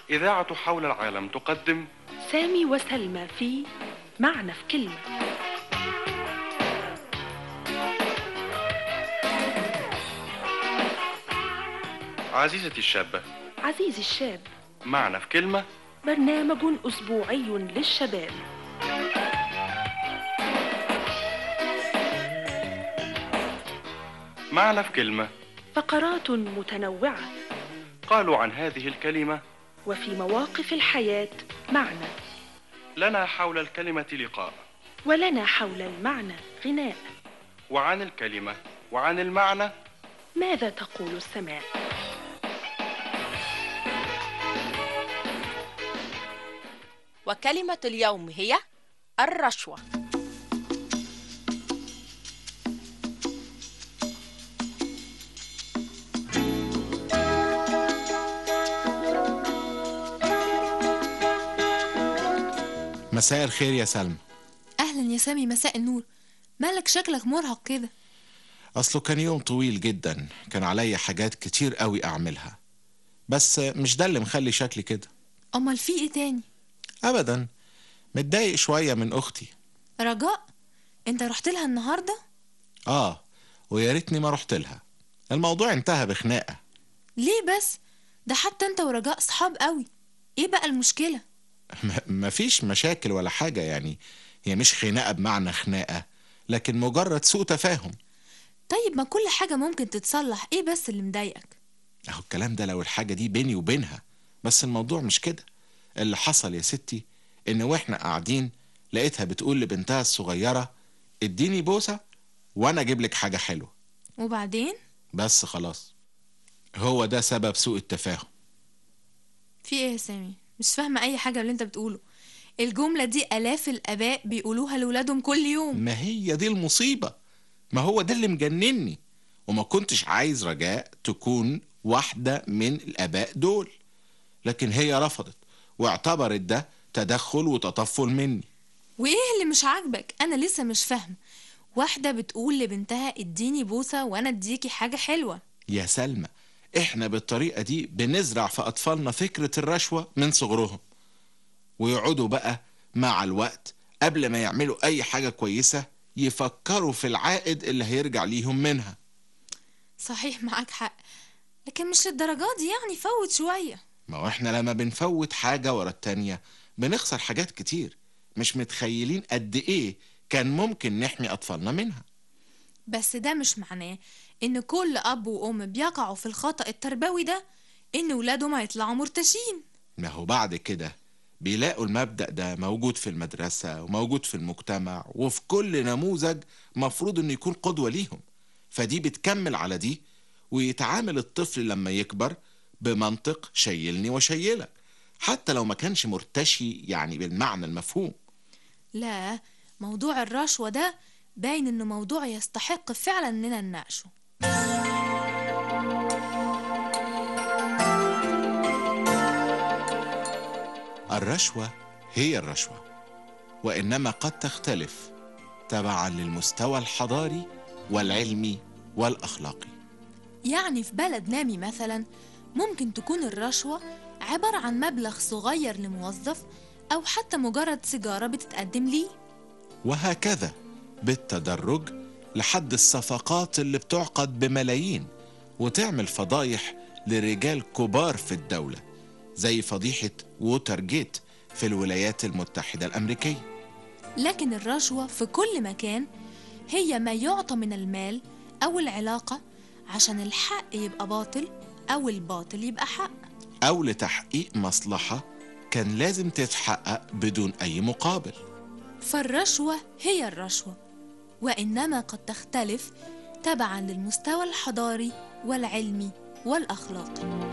إذاعة حول العالم تقدم سامي وسلمى في معنى في كلمة. عزيزتي الشابة، عزيزي الشاب، معنى في كلمة، برنامج أسبوعي للشباب. معنى في كلمة، فقرات متنوعة، قالوا عن هذه الكلمة وفي مواقف الحياة معنى، لنا حول الكلمة لقاء، ولنا حول المعنى غناء، وعن الكلمة وعن المعنى ماذا تقول السماء؟ وكلمة اليوم هي الرشوة. مساء الخير يا سلمى. أهلا يا سامي، مساء النور. مالك شكلك مرهق كده؟ أصله كان يوم طويل جدا، كان عليا حاجات كتير قوي أعملها، بس مش ده اللي مخلي شكلي كده. أمال في إيه تاني؟ أبدا، متضايق شوية من أختي رجاء. أنت رحت لها النهاردة؟ ويا ريتني ما رحت لها. الموضوع انتهى بخناقة. ليه بس؟ ده حتى أنت ورجاء صحاب قوي. إيه بقى المشكلة؟ مفيش مشاكل ولا حاجة، يعني هي مش خناقة بمعنى خناقة، لكن مجرد سوء تفاهم. طيب ما كل حاجة ممكن تتصلح، إيه بس اللي مضايقك؟ أهو الكلام ده لو الحاجة دي بيني وبينها، بس الموضوع مش كده. اللي حصل يا ستي إن وإحنا قاعدين لقيتها بتقول لبنتها الصغيرة اديني بوسة وأنا أجيب لك حاجة حلوة. وبعدين؟ بس خلاص، هو ده سبب سوء التفاهم. في إيه يا سامي؟ مش فاهمة أي حاجة اللي أنت بتقوله. الجملة دي آلاف الآباء بيقولوها لولادهم كل يوم. ما هي دي المصيبة، ما هو ده اللي مجنني، وما كنتش عايز رجاء تكون واحدة من الآباء دول، لكن هي رفضت واعتبرت ده تدخل وتطفل مني. وإيه اللي مش عاجبك؟ أنا لسه مش فاهمة. واحدة بتقول لبنتها اديني بوسة وأنا اديكي حاجة حلوة. يا سلمى، احنا بالطريقة دي بنزرع في أطفالنا فكرة الرشوة من صغرهم، ويقعدوا بقى مع الوقت قبل ما يعملوا أي حاجة كويسة يفكروا في العائد اللي هيرجع ليهم منها. صحيح، معاك حق، لكن مش للدرجات دي، يعني فوت شوية. ما هو احنا لما بنفوت حاجة ورا التانية بنخسر حاجات كتير، مش متخيلين قد ايه كان ممكن نحمي أطفالنا منها. بس ده مش معناه إن كل أب وأم بيقعوا في الخطأ التربوي ده إن ولادهم هيطلعوا مرتشين. ما هو بعد كده بيلاقوا المبدأ ده موجود في المدرسة وموجود في المجتمع وفي كل نموذج مفروض إنه يكون قدوة ليهم، فدي بتكمل على دي، ويتعامل الطفل لما يكبر بمنطق شيلني وشيلك، حتى لو ما كانش مرتشي يعني بالمعنى المفهوم. لا، موضوع الرشوة ده باين إنه موضوع يستحق فعلا إننا نناقشه. الرشوة هي الرشوة، وإنما قد تختلف تبعا للمستوى الحضاري والعلمي والأخلاقي. يعني في بلد نامي مثلا ممكن تكون الرشوة عبارة عن مبلغ صغير لموظف أو حتى مجرد سيجارة بتتقدم ليه، وهكذا بالتدرج لحد الصفقات اللي بتعقد بملايين وتعمل فضايح لرجال كبار في الدولة، زي فضيحة ووتر جيت في الولايات المتحدة الأمريكية. لكن الرشوة في كل مكان هي ما يعطى من المال أو العلاقة عشان الحق يبقى باطل أو الباطل يبقى حق، أو لتحقيق مصلحة كان لازم تتحقق بدون أي مقابل. فالرشوة هي الرشوة، وإنما قد تختلف تبعاً للمستوى الحضاري والعلمي والأخلاقي.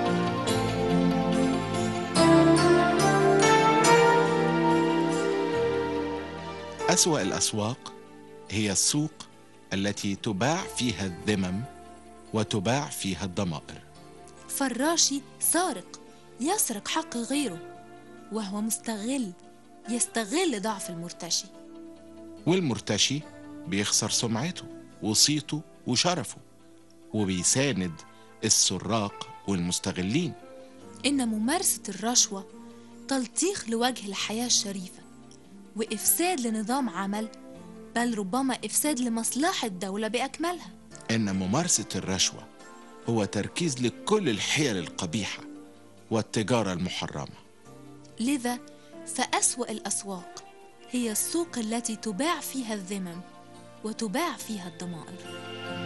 أسوأ الأسواق هي السوق التي تباع فيها الذمم وتباع فيها الضمائر. فالراشي سارق، يسرق حق غيره، وهو مستغل، يستغل ضعف المرتشي. والمرتشي بيخسر سمعته وصيته وشرفه، وبيساند السراق والمستغلين. إن ممارسة الرشوة تلطيخ لوجه الحياة الشريفة وإفساد لنظام عمل، بل ربما إفساد لمصلحة الدولة بأكملها. إن ممارسة الرشوة هو تركيز لكل الحيل القبيحة والتجارة المحرمة. لذا فأسوأ الأسواق هي السوق التي تباع فيها الذمم وتباع فيها الضمائر.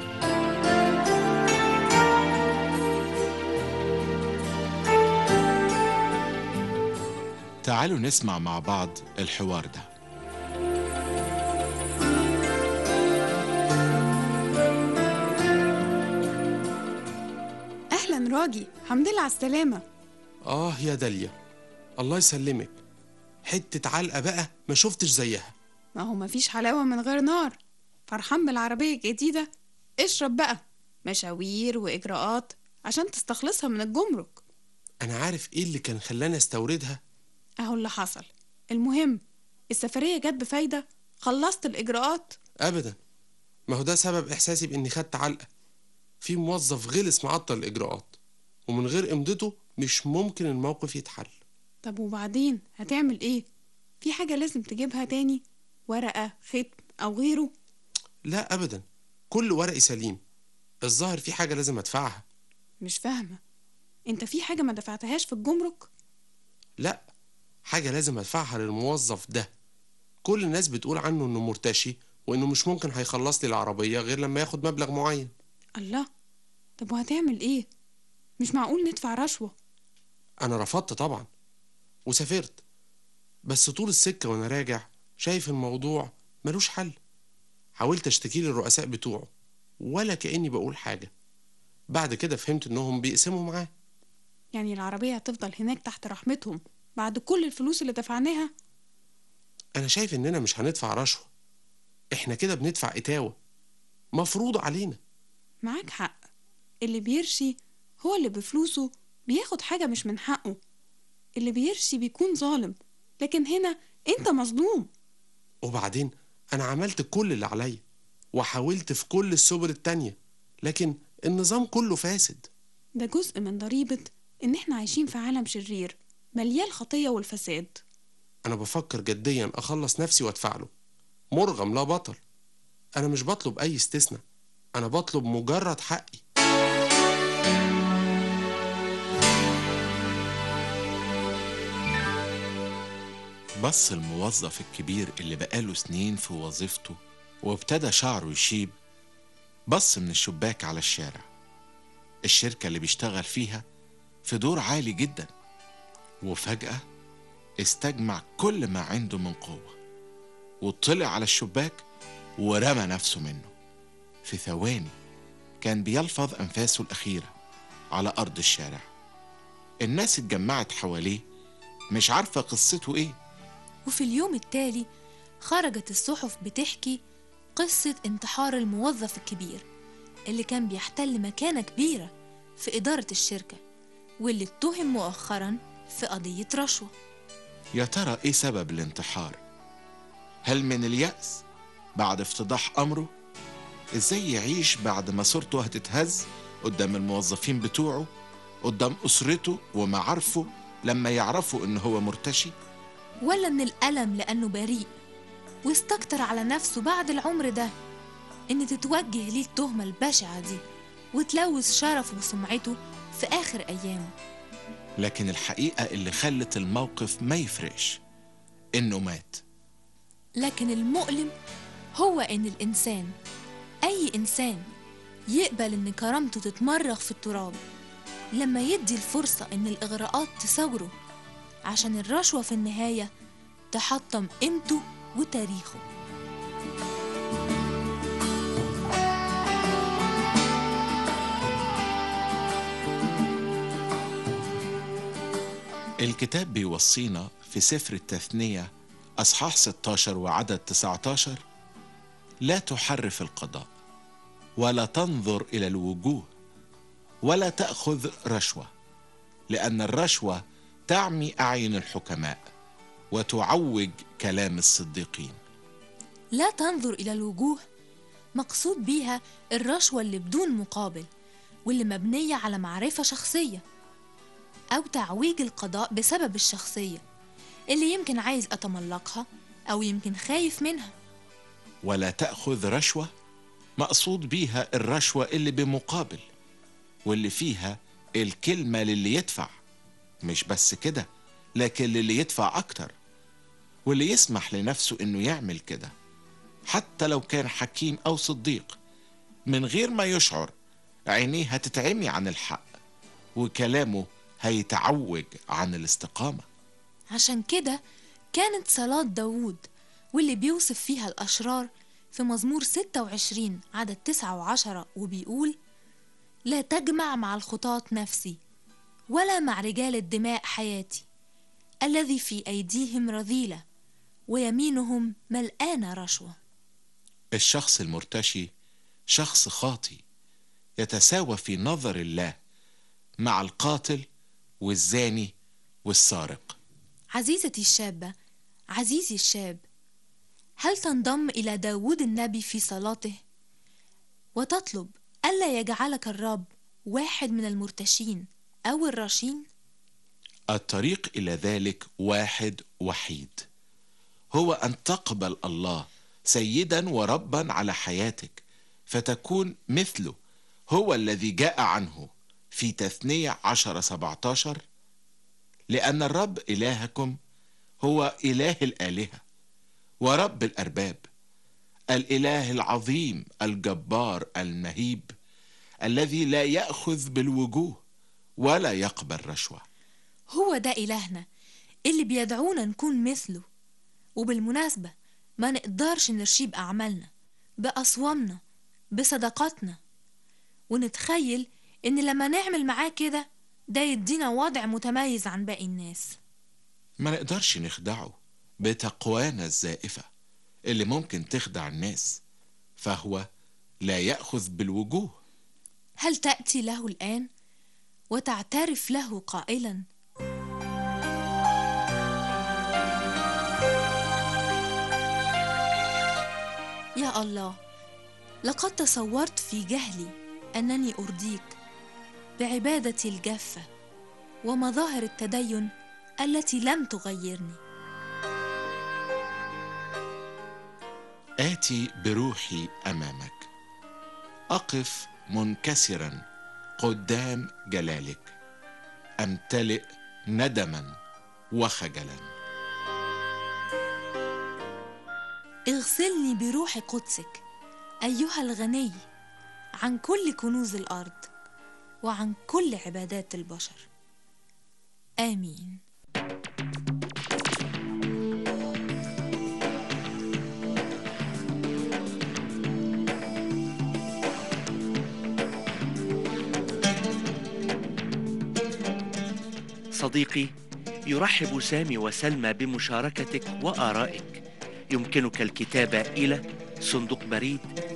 تعالوا نسمع مع بعض الحوار ده. أهلا راجي، الحمد لله على السلامة. يا داليا، الله يسلمك. حتة علقة بقى ما شفتش زيها. ما هو مفيش حلاوة من غير نار. فرحان بالعربية الجديدة؟ اشرب بقى. مشاوير وإجراءات عشان تستخلصها من الجمرك. أنا عارف إيه اللي كان خلاني استوردها. أهو اللي حصل. المهم السفرية جت بفايدة؟ خلصت الإجراءات؟ أبدا، ما هو ده سبب إحساسي بإني خدت علقة. في موظف غلس معطل الإجراءات، ومن غير إمضته مش ممكن الموقف يتحل. طب وبعدين هتعمل إيه؟ في حاجة لازم تجيبها تاني؟ ورقة، ختم أو غيره؟ لا أبدا، كل ورقي سليم. الظاهر في حاجة لازم أدفعها. مش فاهمة، أنت في حاجة ما دفعتهاش في الجمرك؟ لا، حاجة لازم أدفعها للموظف ده. كل الناس بتقول عنه إنه مرتشي وإنه مش ممكن هيخلص لي العربية غير لما ياخد مبلغ معين. الله، طب وهتعمل إيه؟ مش معقول ندفع رشوة. أنا رفضت طبعا وسافرت، بس طول السكة وأنا راجع شايف الموضوع ملوش حل. حاولت أشتكي للرؤساء بتوعه ولا كأني بقول حاجة. بعد كده فهمت إنهم بيقسموا معاه. يعني العربية هتفضل هناك تحت رحمتهم بعد كل الفلوس اللي دفعناها؟ أنا شايف إننا مش هندفع رشوة، إحنا كده بندفع إتاوة مفروض علينا. معاك حق، اللي بيرشي هو اللي بفلوسه بياخد حاجة مش من حقه. اللي بيرشي بيكون ظالم، لكن هنا انت مظلوم. وبعدين أنا عملت كل اللي عليا وحاولت في كل السبل التانية، لكن النظام كله فاسد. ده جزء من ضريبة ان احنا عايشين في عالم شرير مليان خطية والفساد. أنا بفكر جديا أخلص نفسي وأدفع له، مرغم لا بطل. أنا مش بطلب أي استثناء، أنا بطلب مجرد حقي. بص الموظف الكبير اللي بقاله سنين في وظيفته وابتدى شعره يشيب، بص من الشباك على الشارع. الشركة اللي بيشتغل فيها في دور عالي جدا، وفجأة استجمع كل ما عنده من قوة وطلع على الشباك ورمى نفسه منه. في ثواني كان بيلفظ أنفاسه الأخيرة على أرض الشارع. الناس اتجمعت حواليه مش عارفة قصته إيه. وفي اليوم التالي خرجت الصحف بتحكي قصة انتحار الموظف الكبير اللي كان بيحتل مكانة كبيرة في إدارة الشركة، واللي اتهم مؤخراً في قضية رشوة. يا ترى إيه سبب الانتحار؟ هل من اليأس بعد افتضاح أمره؟ إزاي يعيش بعد ما صورته هتتهز قدام الموظفين بتوعه، قدام أسرته ومعارفه لما يعرفوا إن هو مرتشي؟ ولا من الألم لأنه بريء واستكتر على نفسه بعد العمر ده إن تتوجه ليه التهمة البشعة دي وتلوث شرفه وسمعته في آخر أيامه؟ لكن الحقيقة اللي خلت الموقف ما يفرقش إنه مات. لكن المؤلم هو إن الإنسان، أي إنسان، يقبل إن كرامته تتمرغ في التراب لما يدي الفرصة إن الإغراءات تثوره عشان الرشوة في النهاية تحطم قيمته وتاريخه. الكتاب بيوصينا في سفر التثنية أصحاح 16 وعدد 19: لا تحرف القضاء ولا تنظر إلى الوجوه ولا تأخذ رشوة، لأن الرشوة تعمي أعين الحكماء وتعوج كلام الصديقين. لا تنظر إلى الوجوه مقصود بيها الرشوة اللي بدون مقابل واللي مبنية على معرفة شخصية. أو تعويج القضاء بسبب الشخصية اللي يمكن عايز أتملقها أو يمكن خايف منها. ولا تأخذ رشوة مقصود بيها الرشوة اللي بمقابل، واللي فيها الكلمة للي يدفع، مش بس كده لكن للي يدفع أكتر، واللي يسمح لنفسه إنه يعمل كده حتى لو كان حكيم أو صديق، من غير ما يشعر عينيه هتتعمي عن الحق وكلامه هيتعوج عن الاستقامة. عشان كده كانت صلاة داوود واللي بيوصف فيها الأشرار في مزمور 26 عدد 9 و10 وبيقول: لا تجمع مع الخطاة نفسي، ولا مع رجال الدماء حياتي، الذي في أيديهم رذيلة ويمينهم ملآنة رشوة. الشخص المرتشي شخص خاطي يتساوى في نظر الله مع القاتل والزاني والسارق. عزيزتي الشابة، عزيزي الشاب، هل تنضم إلى داود النبي في صلاته وتطلب ألا يجعلك الرب واحد من المرتشين أو الراشين؟ الطريق إلى ذلك واحد وحيد، هو أن تقبل الله سيدا وربا على حياتك فتكون مثله، هو الذي جاء عنه في تثنية 10:17: لأن الرب إلهكم هو إله الآلهة ورب الأرباب، الإله العظيم الجبار المهيب، الذي لا يأخذ بالوجوه ولا يقبل رشوة. هو ده إلهنا اللي بيدعونا نكون مثله. وبالمناسبة ما نقدرش نرشيه بأعمالنا، بأصوامنا، بصدقاتنا، ونتخيل إن لما نعمل معاه كده ده يدينا وضع متميز عن باقي الناس. ما نقدرش نخدعه بتقوانا الزائفة اللي ممكن تخدع الناس، فهو لا يأخذ بالوجوه. هل تأتي له الآن وتعترف له قائلا: يا الله، لقد تصورت في جهلي أنني أرضيك بعبادتي الجافة ومظاهر التدين التي لم تغيرني. آتي بروحي أمامك، أقف منكسرا قدام جلالك، أمتلئ ندما وخجلا. اغسلني بروح قدسك أيها الغني عن كل كنوز الأرض وعن كل عبادات البشر. آمين. صديقي، يرحب سامي وسلمى بمشاركتك وآرائك. يمكنك الكتابة إلى صندوق بريد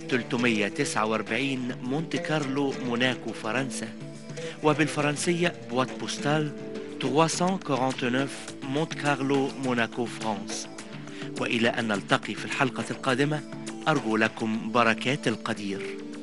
349 مونte كارلو موناكو فرنسا، وبالفرنسية بوات بوستال 349 مونte كارلو موناكو فرانس. وإلى أن نلتقي في الحلقة القادمة، أرجو لكم بركات القدير.